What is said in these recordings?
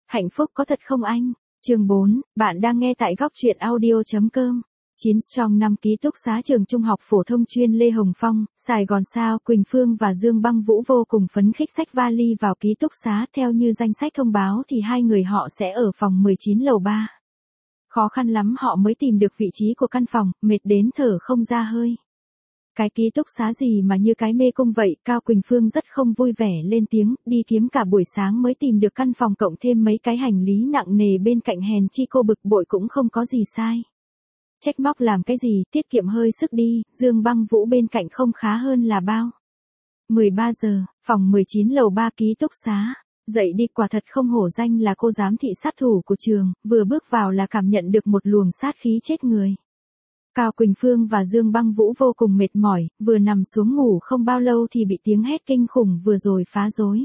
Hạnh phúc có thật không anh? Chương 4, bạn đang nghe tại góc truyện audio.com. Trong năm ký túc xá trường trung học phổ thông chuyên Lê Hồng Phong, Sài Gòn sao Quỳnh Phương và Dương Băng Vũ vô cùng phấn khích xách vali vào ký túc xá. Theo như danh sách thông báo thì hai người họ sẽ ở phòng 19 lầu 3. Khó khăn lắm họ mới tìm được vị trí của căn phòng, mệt đến thở không ra hơi. Cái ký túc xá gì mà như cái mê cung vậy? Cao Quỳnh Phương rất không vui vẻ lên tiếng, đi kiếm cả buổi sáng mới tìm được căn phòng cộng thêm mấy cái hành lý nặng nề bên cạnh, hèn chi cô bực bội cũng không có gì sai. Trách móc làm cái gì, tiết kiệm hơi sức đi. Dương Băng Vũ bên cạnh không khá hơn là bao. 13 giờ, phòng 19 lầu 3 ký túc xá. Dậy đi, quả thật không hổ danh là cô giám thị sát thủ của trường, vừa bước vào là cảm nhận được một luồng sát khí chết người. Cao Quỳnh Phương và Dương Băng Vũ vô cùng mệt mỏi, vừa nằm xuống ngủ không bao lâu thì bị tiếng hét kinh khủng vừa rồi phá rối.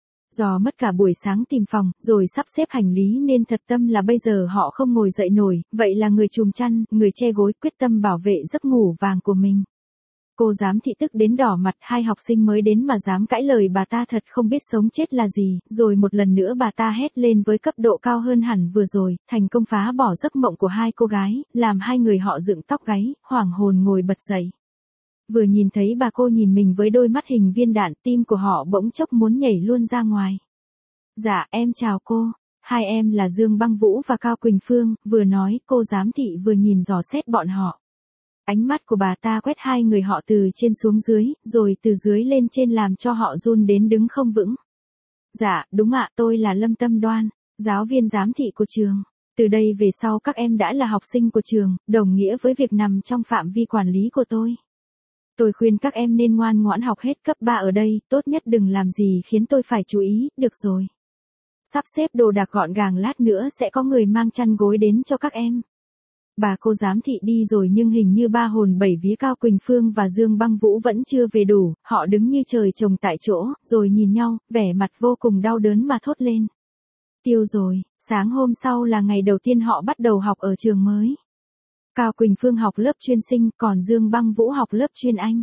Do mất cả buổi sáng tìm phòng, rồi sắp xếp hành lý nên thật tâm là bây giờ họ không ngồi dậy nổi, vậy là người chùm chăn, người che gối quyết tâm bảo vệ giấc ngủ vàng của mình. Cô giám thị tức đến đỏ mặt, hai học sinh mới đến mà dám cãi lời bà ta thật không biết sống chết là gì, rồi một lần nữa bà ta hét lên với cấp độ cao hơn hẳn vừa rồi, thành công phá bỏ giấc mộng của hai cô gái, làm hai người họ dựng tóc gáy, hoảng hồn ngồi bật dậy. Vừa nhìn thấy bà cô nhìn mình với đôi mắt hình viên đạn, tim của họ bỗng chốc muốn nhảy luôn ra ngoài. Dạ, em chào cô. Hai em là Dương Băng Vũ và Cao Quỳnh Phương, vừa nói cô giám thị vừa nhìn dò xét bọn họ. Ánh mắt của bà ta quét hai người họ từ trên xuống dưới, rồi từ dưới lên trên làm cho họ run đến đứng không vững. Dạ, đúng ạ, tôi là Lâm Tâm Đoan, giáo viên giám thị của trường. Từ đây về sau các em đã là học sinh của trường, đồng nghĩa với việc nằm trong phạm vi quản lý của tôi. Tôi khuyên các em nên ngoan ngoãn học hết cấp 3 ở đây, tốt nhất đừng làm gì khiến tôi phải chú ý, được rồi. Sắp xếp đồ đạc gọn gàng, lát nữa sẽ có người mang chăn gối đến cho các em. Bà cô giám thị đi rồi nhưng hình như ba hồn bảy vía Cao Quỳnh Phương và Dương Băng Vũ vẫn chưa về đủ, họ đứng như trời trồng tại chỗ, rồi nhìn nhau, vẻ mặt vô cùng đau đớn mà thốt lên. Tiêu rồi, sáng hôm sau là ngày đầu tiên họ bắt đầu học ở trường mới. Cao Quỳnh Phương học lớp chuyên sinh, còn Dương Băng Vũ học lớp chuyên Anh.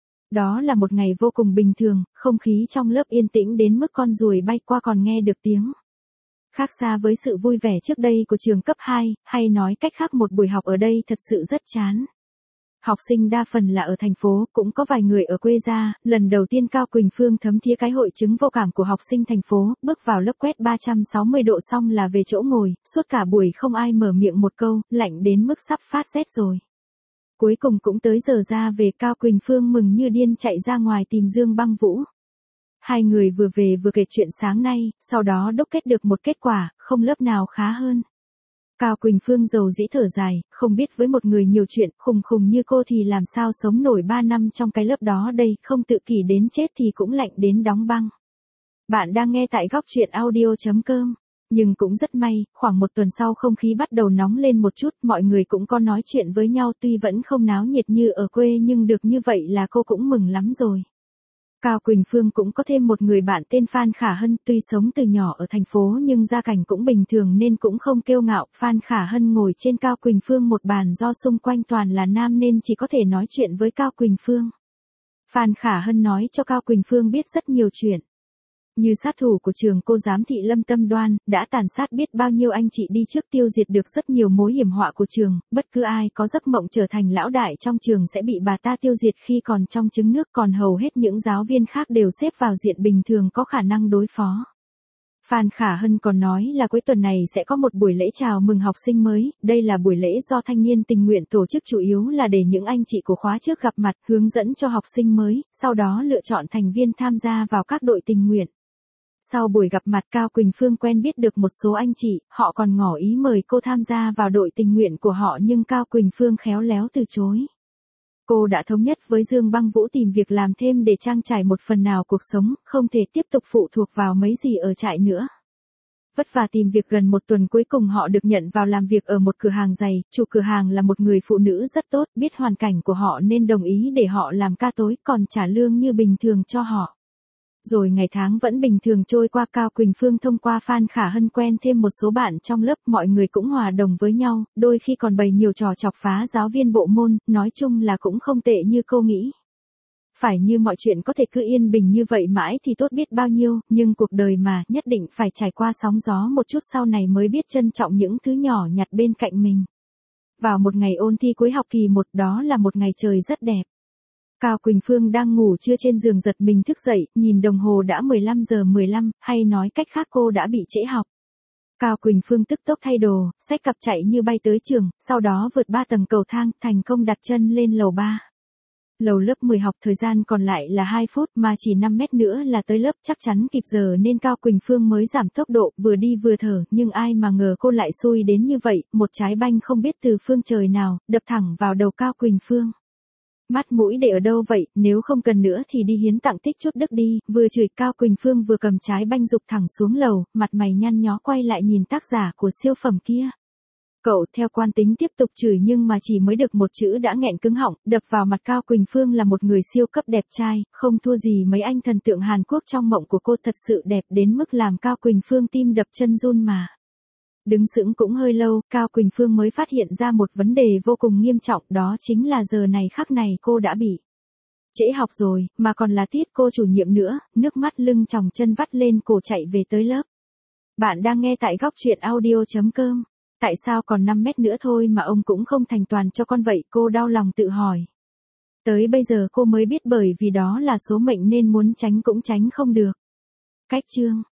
Đó là một ngày vô cùng bình thường, không khí trong lớp yên tĩnh đến mức con ruồi bay qua còn nghe được tiếng. Khác xa với sự vui vẻ trước đây của trường cấp 2, hay nói cách khác một buổi học ở đây thật sự rất chán. Học sinh đa phần là ở thành phố, cũng có vài người ở quê ra, lần đầu tiên Cao Quỳnh Phương thấm thía cái hội chứng vô cảm của học sinh thành phố, bước vào lớp quét 360 độ xong là về chỗ ngồi, suốt cả buổi không ai mở miệng một câu, lạnh đến mức sắp phát rét rồi. Cuối cùng cũng tới giờ ra về, Cao Quỳnh Phương mừng như điên chạy ra ngoài tìm Dương Băng Vũ. Hai người vừa về vừa kể chuyện sáng nay, sau đó đúc kết được một kết quả, không lớp nào khá hơn. Cao Quỳnh Phương rầu rĩ thở dài, không biết với một người nhiều chuyện, khùng như cô thì làm sao sống nổi 3 năm trong cái lớp đó đây, không tự kỷ đến chết thì cũng lạnh đến đóng băng. Bạn đang nghe tại góc truyện audio.com. Nhưng cũng rất may, khoảng một tuần sau không khí bắt đầu nóng lên một chút, mọi người cũng có nói chuyện với nhau, tuy vẫn không náo nhiệt như ở quê nhưng được như vậy là cô cũng mừng lắm rồi. Cao Quỳnh Phương cũng có thêm một người bạn tên Phan Khả Hân, tuy sống từ nhỏ ở thành phố nhưng gia cảnh cũng bình thường nên cũng không kiêu ngạo. Phan Khả Hân ngồi trên Cao Quỳnh Phương một bàn, do xung quanh toàn là nam nên chỉ có thể nói chuyện với Cao Quỳnh Phương. Phan Khả Hân nói cho Cao Quỳnh Phương biết rất nhiều chuyện. Như sát thủ của trường, cô giám thị Lâm Tâm Đoan, đã tàn sát biết bao nhiêu anh chị đi trước, tiêu diệt được rất nhiều mối hiểm họa của trường, bất cứ ai có giấc mộng trở thành lão đại trong trường sẽ bị bà ta tiêu diệt khi còn trong trứng nước, còn hầu hết những giáo viên khác đều xếp vào diện bình thường có khả năng đối phó. Phan Khả Hân còn nói là cuối tuần này sẽ có một buổi lễ chào mừng học sinh mới, đây là buổi lễ do thanh niên tình nguyện tổ chức, chủ yếu là để những anh chị của khóa trước gặp mặt, hướng dẫn cho học sinh mới, sau đó lựa chọn thành viên tham gia vào các đội tình nguyện. Sau buổi gặp mặt, Cao Quỳnh Phương quen biết được một số anh chị, họ còn ngỏ ý mời cô tham gia vào đội tình nguyện của họ nhưng Cao Quỳnh Phương khéo léo từ chối. Cô đã thống nhất với Dương Băng Vũ tìm việc làm thêm để trang trải một phần nào cuộc sống, không thể tiếp tục phụ thuộc vào mấy gì ở trại nữa. Vất vả tìm việc gần một tuần, cuối cùng họ được nhận vào làm việc ở một cửa hàng giày, chủ cửa hàng là một người phụ nữ rất tốt, biết hoàn cảnh của họ nên đồng ý để họ làm ca tối, còn trả lương như bình thường cho họ. Rồi ngày tháng vẫn bình thường trôi qua, Cao Quỳnh Phương thông qua Phan Khả Hân quen thêm một số bạn trong lớp, mọi người cũng hòa đồng với nhau, đôi khi còn bày nhiều trò chọc phá giáo viên bộ môn, nói chung là cũng không tệ như cô nghĩ. phải như mọi chuyện có thể cứ yên bình như vậy mãi thì tốt biết bao nhiêu, nhưng cuộc đời mà, nhất định phải trải qua sóng gió một chút sau này mới biết trân trọng những thứ nhỏ nhặt bên cạnh mình. Vào một ngày ôn thi cuối học kỳ 1, đó là một ngày trời rất đẹp. Cao Quỳnh Phương đang ngủ trưa trên giường giật mình thức dậy, nhìn đồng hồ đã 15 giờ 15, hay nói cách khác cô đã bị trễ học. Cao Quỳnh Phương tức tốc thay đồ, xách cặp chạy như bay tới trường, sau đó vượt 3 tầng cầu thang, thành công đặt chân lên lầu 3. Lầu lớp 10 học thời gian còn lại là 2 phút mà chỉ 5 mét nữa là tới lớp, chắc chắn kịp giờ nên Cao Quỳnh Phương mới giảm tốc độ, vừa đi vừa thở, nhưng ai mà ngờ cô lại xui đến như vậy, một trái banh không biết từ phương trời nào, đập thẳng vào đầu Cao Quỳnh Phương. Mắt mũi để ở đâu vậy, nếu không cần nữa thì đi hiến tặng tích chút đức đi, vừa chửi Cao Quỳnh Phương vừa cầm trái banh dục thẳng xuống lầu, mặt mày nhăn nhó quay lại nhìn tác giả của siêu phẩm kia. Cậu theo quan tính tiếp tục chửi nhưng mà chỉ mới được một chữ đã nghẹn cứng họng, đập vào mặt Cao Quỳnh Phương là một người siêu cấp đẹp trai, không thua gì mấy anh thần tượng Hàn Quốc trong mộng của cô, thật sự đẹp đến mức làm Cao Quỳnh Phương tim đập chân run mà. Đứng sững cũng hơi lâu, Cao Quỳnh Phương mới phát hiện ra một vấn đề vô cùng nghiêm trọng, đó chính là giờ này khắc này cô đã bị trễ học rồi, mà còn là tiết cô chủ nhiệm nữa, nước mắt lưng tròng chân vắt lên cổ chạy về tới lớp. Bạn đang nghe tại góc truyện audio.com. Tại sao còn 5 mét nữa thôi mà ông cũng không thành toàn cho con vậy, cô đau lòng tự hỏi. Tới bây giờ cô mới biết bởi vì đó là số mệnh nên muốn tránh cũng tránh không được. Cách chương